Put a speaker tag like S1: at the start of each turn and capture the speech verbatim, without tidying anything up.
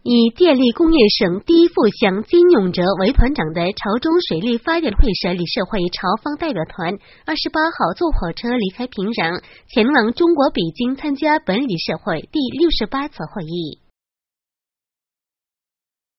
S1: 以电力工业省第一副乡金永哲为团长的潮中水利发电会社理事会潮方代表团，二十八号坐火车离开平壤，前往中国北京参加本理事会第六十八次会议。